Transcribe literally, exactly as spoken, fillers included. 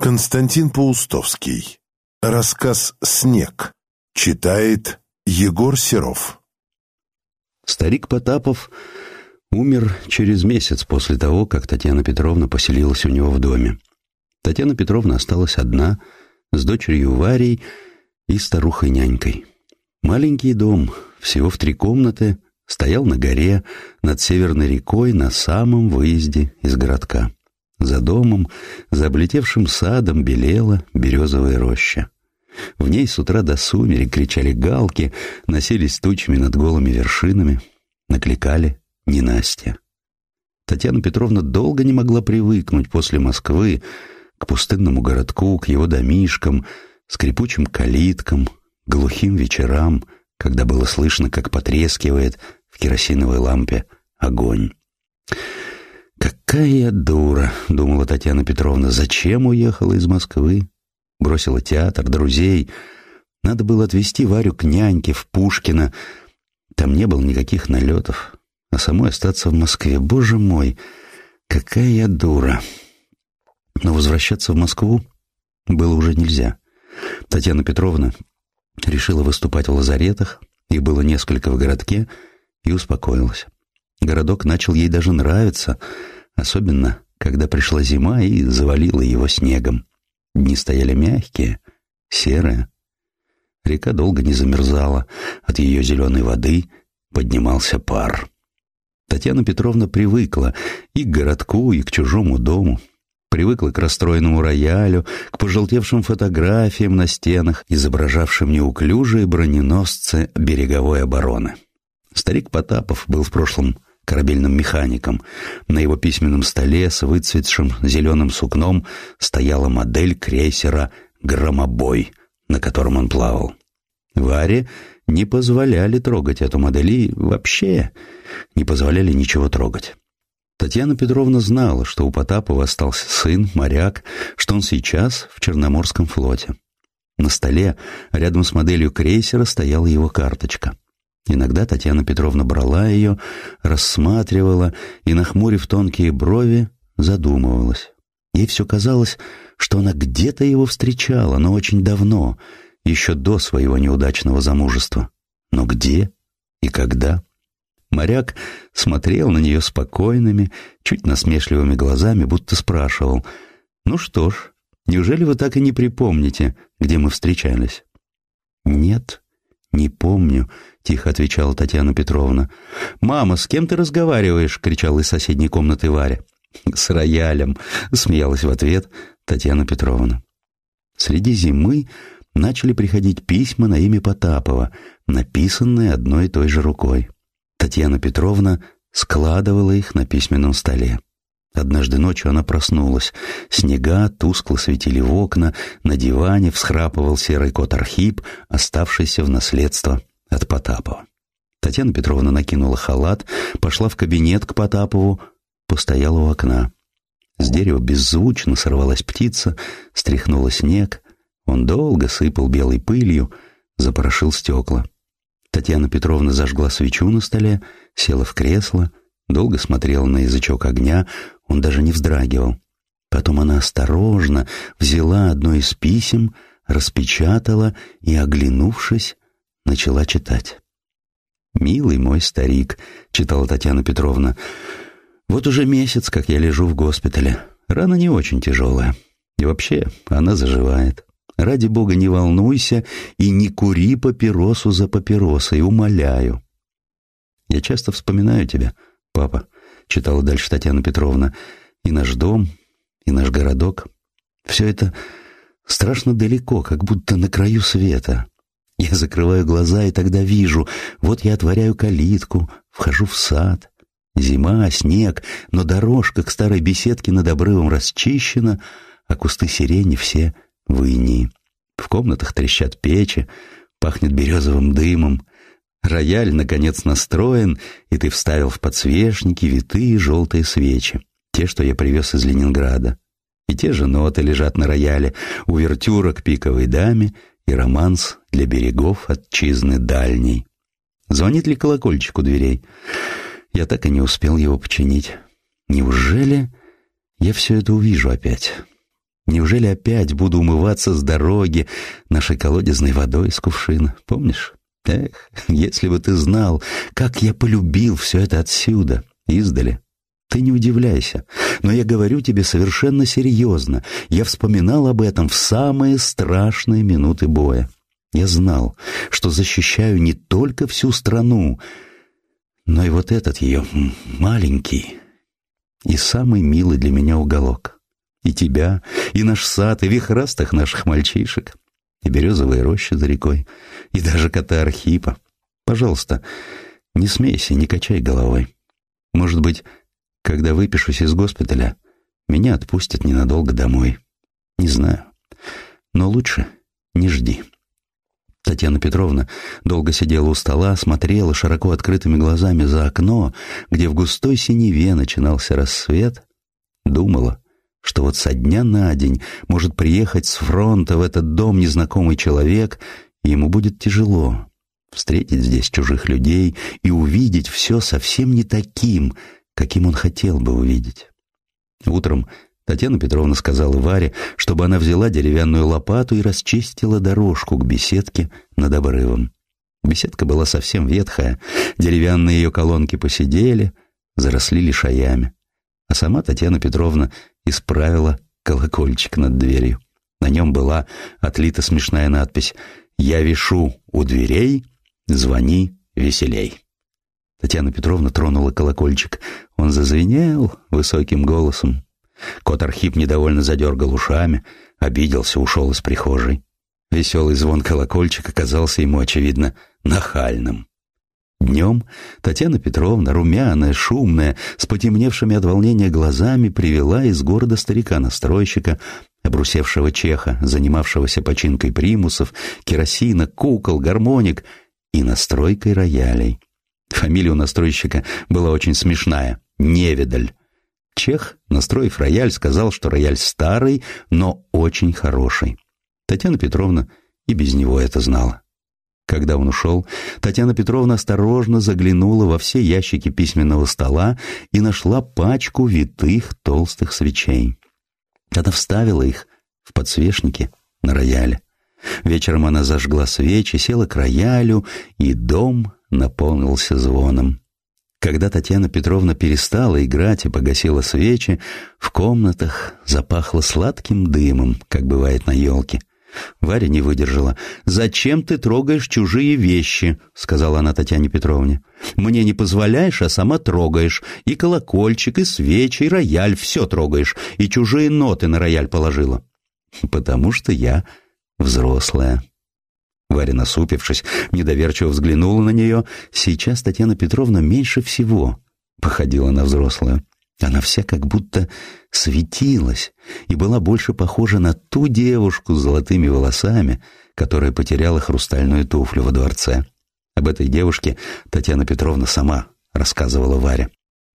Константин Паустовский. Рассказ «Снег». Читает Егор Серов. Старик Потапов умер через месяц после того, как Татьяна Петровна поселилась у него в доме. Татьяна Петровна осталась одна, с дочерью Варей и старухой-нянькой. Маленький дом, всего в три комнаты, стоял на горе над Северной рекой на самом выезде из городка. За домом, за облетевшим садом белела березовая роща. В ней с утра до сумерек кричали галки, носились тучами над голыми вершинами, накликали ненастья. Татьяна Петровна долго не могла привыкнуть после Москвы к пустынному городку, к его домишкам, скрипучим калиткам, глухим вечерам, когда было слышно, как потрескивает в керосиновой лампе огонь. «Какая я дура!» — думала Татьяна Петровна. «Зачем уехала из Москвы? Бросила театр, друзей. Надо было отвезти Варю к няньке в Пушкино. Там не было никаких налетов. А самой остаться в Москве. Боже мой, какая я дура!» Но возвращаться в Москву было уже нельзя. Татьяна Петровна решила выступать в лазаретах, их было несколько в городке, и успокоилась. Городок начал ей даже нравиться, особенно когда пришла зима и завалила его снегом. Дни стояли мягкие, серые. Река долго не замерзала, от ее зеленой воды поднимался пар. Татьяна Петровна привыкла и к городку, и к чужому дому. Привыкла к расстроенному роялю, к пожелтевшим фотографиям на стенах, изображавшим неуклюжие броненосцы береговой обороны. Старик Потапов был в прошлом корабельным механиком. На его письменном столе с выцветшим зеленым сукном стояла модель крейсера «Громобой», на котором он плавал. Варе не позволяли трогать эту модель и вообще не позволяли ничего трогать. Татьяна Петровна знала, что у Потапова остался сын, моряк, что он сейчас в Черноморском флоте. На столе рядом с моделью крейсера стояла его карточка. Иногда Татьяна Петровна брала ее, рассматривала и, нахмурив тонкие брови, задумывалась. Ей все казалось, что она где-то его встречала, но очень давно, еще до своего неудачного замужества. Но где и когда? Моряк смотрел на нее спокойными, чуть насмешливыми глазами, будто спрашивал: «Ну что ж, неужели вы так и не припомните, где мы встречались?» «Нет, не помню», — тихо отвечала Татьяна Петровна. «Мама, с кем ты разговариваешь?» — кричала из соседней комнаты Варя. «С роялем», — смеялась в ответ Татьяна Петровна. Среди зимы начали приходить письма на имя Потапова, написанные одной и той же рукой. Татьяна Петровна складывала их на письменном столе. Однажды ночью она проснулась. Снега тускло светили в окна, на диване всхрапывал серый кот Архип, оставшийся в наследство от Потапова. Татьяна Петровна накинула халат, пошла в кабинет к Потапову, постояла у окна. С дерева беззвучно сорвалась птица, стряхнула снег. Он долго сыпал белой пылью, запорошил стекла. Татьяна Петровна зажгла свечу на столе, села в кресло, долго смотрела на язычок огня, он даже не вздрагивал. Потом она осторожно взяла одно из писем, распечатала и, оглянувшись, начала читать. «Милый мой старик», — читала Татьяна Петровна, — «вот уже месяц, как я лежу в госпитале. Рана не очень тяжелая. И вообще она заживает. Ради Бога, не волнуйся и не кури папиросу за папиросой, умоляю». «Я часто вспоминаю тебя, папа», — читала дальше Татьяна Петровна, — «и наш дом, и наш городок. Все это страшно далеко, как будто на краю света. Я закрываю глаза и тогда вижу, вот я отворяю калитку, вхожу в сад. Зима, снег, но дорожка к старой беседке над обрывом расчищена, а кусты сирени все в инии. В комнатах трещат печи, пахнет березовым дымом. Рояль, наконец, настроен, и ты вставил в подсвечники витые желтые свечи, те, что я привез из Ленинграда. И те же ноты лежат на рояле, увертюра к пиковой даме и романс для берегов отчизны дальней. Звонит ли колокольчик у дверей? Я так и не успел его починить. Неужели я все это увижу опять? Неужели опять буду умываться с дороги нашей колодезной водой из кувшина? Помнишь? Эх, если бы ты знал, как я полюбил все это отсюда, издали. Ты не удивляйся, но я говорю тебе совершенно серьезно. Я вспоминал об этом в самые страшные минуты боя. Я знал, что защищаю не только всю страну, но и вот этот ее маленький и самый милый для меня уголок. И тебя, и наш сад, и вихрастых наших мальчишек, и березовые рощи за рекой, и даже кота Архипа. Пожалуйста, не смейся, не качай головой. Может быть, когда выпишусь из госпиталя, меня отпустят ненадолго домой. Не знаю, но лучше не жди». Татьяна Петровна долго сидела у стола, смотрела широко открытыми глазами за окно, где в густой синеве начинался рассвет, думала, что вот со дня на день может приехать с фронта в этот дом незнакомый человек, и ему будет тяжело встретить здесь чужих людей и увидеть все совсем не таким, каким он хотел бы увидеть. Утром Татьяна Петровна сказала Варе, чтобы она взяла деревянную лопату и расчистила дорожку к беседке над обрывом. Беседка была совсем ветхая, деревянные ее колонки поседели, заросли лишаями. А сама Татьяна Петровна исправила колокольчик над дверью. На нем была отлита смешная надпись «Я вишу у дверей, звони веселей». Татьяна Петровна тронула колокольчик. Он зазвенел высоким голосом. Кот Архип недовольно задергал ушами, обиделся, ушел из прихожей. Веселый звон колокольчика казался ему, очевидно, нахальным. Днем Татьяна Петровна, румяная, шумная, с потемневшими от волнения глазами, привела из города старика-настройщика, обрусевшего чеха, занимавшегося починкой примусов, керосина, кукол, гармоник и настройкой роялей. Фамилия у настройщика была очень смешная — Невидаль. Чех, настроив рояль, сказал, что рояль старый, но очень хороший. Татьяна Петровна и без него это знала. Когда он ушел, Татьяна Петровна осторожно заглянула во все ящики письменного стола и нашла пачку витых толстых свечей. Она вставила их в подсвечники на рояле. Вечером она зажгла свечи, села к роялю, и дом наполнился звоном. Когда Татьяна Петровна перестала играть и погасила свечи, в комнатах запахло сладким дымом, как бывает на елке. Варя не выдержала. «Зачем ты трогаешь чужие вещи?» — сказала она Татьяне Петровне. «Мне не позволяешь, а сама трогаешь. И колокольчик, и свечи, и рояль, все трогаешь. И чужие ноты на рояль положила». «Потому что я взрослая». Варя, насупившись, недоверчиво взглянула на нее. Сейчас Татьяна Петровна меньше всего походила на взрослую. Она вся как будто светилась и была больше похожа на ту девушку с золотыми волосами, которая потеряла хрустальную туфлю во дворце. Об этой девушке Татьяна Петровна сама рассказывала Варе.